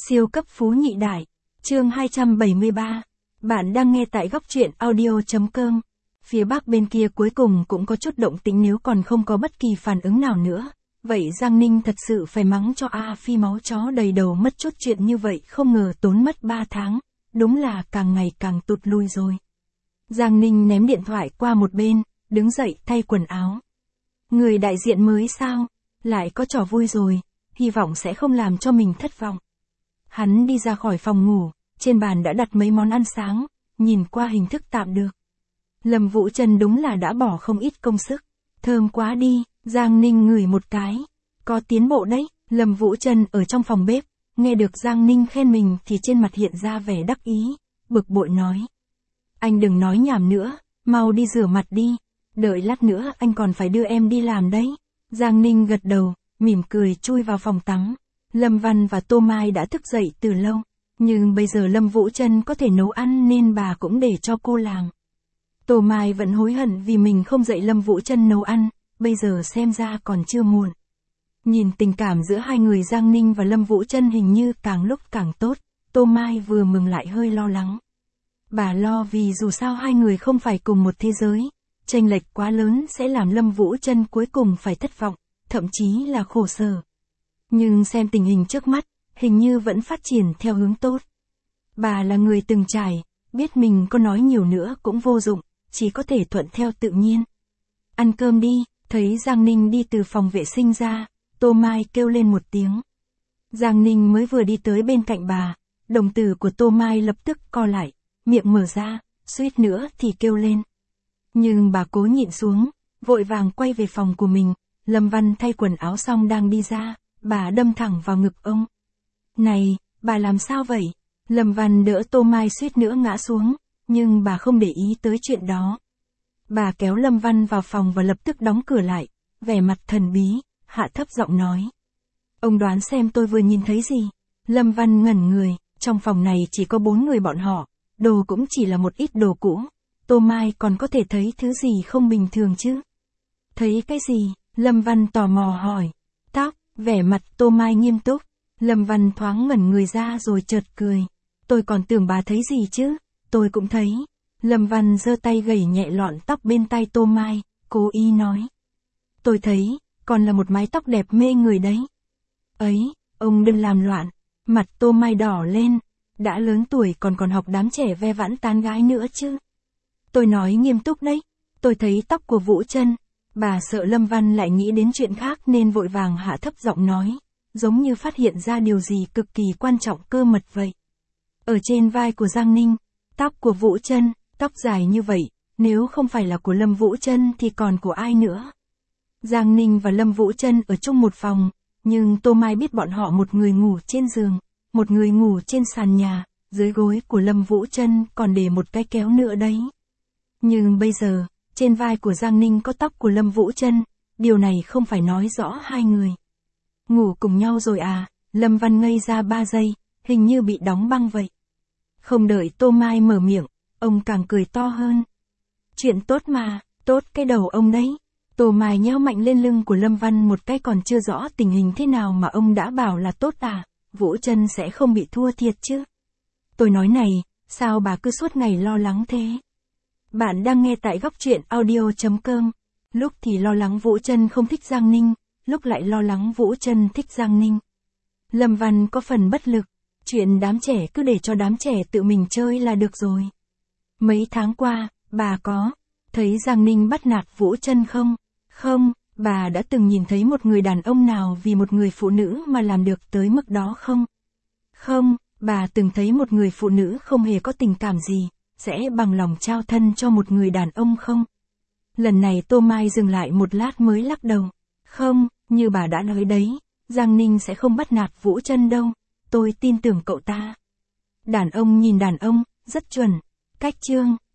Siêu cấp phú nhị đại. Chương 273. Bạn đang nghe tại góc truyện audio.com. Phía Bắc bên kia cuối cùng cũng có chút động tĩnh, nếu còn không có bất kỳ phản ứng nào nữa. Vậy Giang Ninh thật sự phải mắng cho A Phi máu chó đầy đầu mất chút chuyện như vậy, không ngờ tốn mất 3 tháng. Đúng là càng ngày càng tụt lui rồi. Giang Ninh ném điện thoại qua một bên, đứng dậy thay quần áo. Người đại diện mới sao? Lại có trò vui rồi, hy vọng sẽ không làm cho mình thất vọng. Hắn đi ra khỏi phòng ngủ, trên bàn đã đặt mấy món ăn sáng, nhìn qua hình thức tạm được. Lâm Vũ Trân đúng là đã bỏ không ít công sức. Thơm quá đi, Giang Ninh ngửi một cái. Có tiến bộ đấy. Lâm Vũ Trân ở trong phòng bếp, nghe được Giang Ninh khen mình thì trên mặt hiện ra vẻ đắc ý, bực bội nói. Anh đừng nói nhảm nữa, mau đi rửa mặt đi, đợi lát nữa anh còn phải đưa em đi làm đấy. Giang Ninh gật đầu, mỉm cười chui vào phòng tắm. Lâm Văn và Tô Mai đã thức dậy từ lâu, nhưng bây giờ Lâm Vũ Trân có thể nấu ăn nên bà cũng để cho cô làm. Tô Mai vẫn hối hận vì mình không dạy Lâm Vũ Trân nấu ăn, bây giờ xem ra còn chưa muộn. Nhìn tình cảm giữa hai người Giang Ninh và Lâm Vũ Trân hình như càng lúc càng tốt, Tô Mai vừa mừng lại hơi lo lắng. Bà lo vì dù sao hai người không phải cùng một thế giới, chênh lệch quá lớn sẽ làm Lâm Vũ Trân cuối cùng phải thất vọng, thậm chí là khổ sở. Nhưng xem tình hình trước mắt, hình như vẫn phát triển theo hướng tốt. Bà là người từng trải, biết mình có nói nhiều nữa cũng vô dụng, chỉ có thể thuận theo tự nhiên. Ăn cơm đi, thấy Giang Ninh đi từ phòng vệ sinh ra, Tô Mai kêu lên một tiếng. Giang Ninh mới vừa đi tới bên cạnh bà, đồng tử của Tô Mai lập tức co lại, miệng mở ra, suýt nữa thì kêu lên. Nhưng bà cố nhịn xuống, vội vàng quay về phòng của mình. Lâm Văn thay quần áo xong đang đi ra, bà đâm thẳng vào ngực ông. Này, bà làm sao vậy? Lâm Văn đỡ Tô Mai suýt nữa ngã xuống, nhưng bà không để ý tới chuyện đó. Bà kéo Lâm Văn vào phòng và lập tức đóng cửa lại, vẻ mặt thần bí, hạ thấp giọng nói. Ông đoán xem tôi vừa nhìn thấy gì? Lâm Văn ngẩn người, trong phòng này chỉ có 4 người bọn họ, đồ cũng chỉ là một ít đồ cũ. Tô Mai còn có thể thấy thứ gì không bình thường chứ? Thấy cái gì? Lâm Văn tò mò hỏi. Tóc, vẻ mặt Tô Mai nghiêm túc. Lâm Văn thoáng ngẩn người ra rồi chợt cười. Tôi còn tưởng bà thấy gì chứ? Tôi cũng thấy. Lâm Văn giơ tay gẩy nhẹ lọn tóc bên tai Tô Mai, cố ý nói. Tôi thấy, còn là một mái tóc đẹp mê người đấy. Ấy, ông đừng làm loạn. Mặt Tô Mai đỏ lên. Đã lớn tuổi còn học đám trẻ ve vãn tán gái nữa chứ. Tôi nói nghiêm túc đấy. Tôi thấy tóc của Vũ Trân. Bà sợ Lâm Văn lại nghĩ đến chuyện khác nên vội vàng hạ thấp giọng nói, giống như phát hiện ra điều gì cực kỳ quan trọng cơ mật vậy. Ở trên vai của Giang Ninh, tóc của Vũ Trân, tóc dài như vậy, nếu không phải là của Lâm Vũ Trân thì còn của ai nữa. Giang Ninh và Lâm Vũ Trân ở chung một phòng, nhưng Tô Mai biết bọn họ một người ngủ trên giường, một người ngủ trên sàn nhà, dưới gối của Lâm Vũ Trân còn để một cái kéo nữa đấy. Nhưng bây giờ, trên vai của Giang Ninh có tóc của Lâm Vũ Trân, điều này không phải nói rõ hai người ngủ cùng nhau rồi à? Lâm Văn ngây ra 3 giây, hình như bị đóng băng vậy. Không đợi Tô Mai mở miệng, ông càng cười to hơn. Chuyện tốt mà, tốt cái đầu ông đấy. Tô Mai nheo mạnh lên lưng của Lâm Văn một cái, còn chưa rõ tình hình thế nào mà ông đã bảo là tốt à? Vũ Trân sẽ không bị thua thiệt chứ? Tôi nói này, sao bà cứ suốt ngày lo lắng thế? Bạn đang nghe tại góc truyện audio.com. Lúc thì lo lắng Vũ Trân không thích Giang Ninh, lúc lại lo lắng Vũ Trân thích Giang Ninh. Lâm Văn có phần bất lực, chuyện đám trẻ cứ để cho đám trẻ tự mình chơi là được rồi. Mấy tháng qua, bà có thấy Giang Ninh bắt nạt Vũ Trân không? Không, bà đã từng nhìn thấy một người đàn ông nào vì một người phụ nữ mà làm được tới mức đó không? Không, bà từng thấy một người phụ nữ không hề có tình cảm gì, sẽ bằng lòng trao thân cho một người đàn ông không? Lần này Tô Mai dừng lại một lát mới lắc đầu. Không, như bà đã nói đấy, Giang Ninh sẽ không bắt nạt Vũ Trân đâu, tôi tin tưởng cậu ta. Đàn ông nhìn đàn ông, rất chuẩn. Cách chương.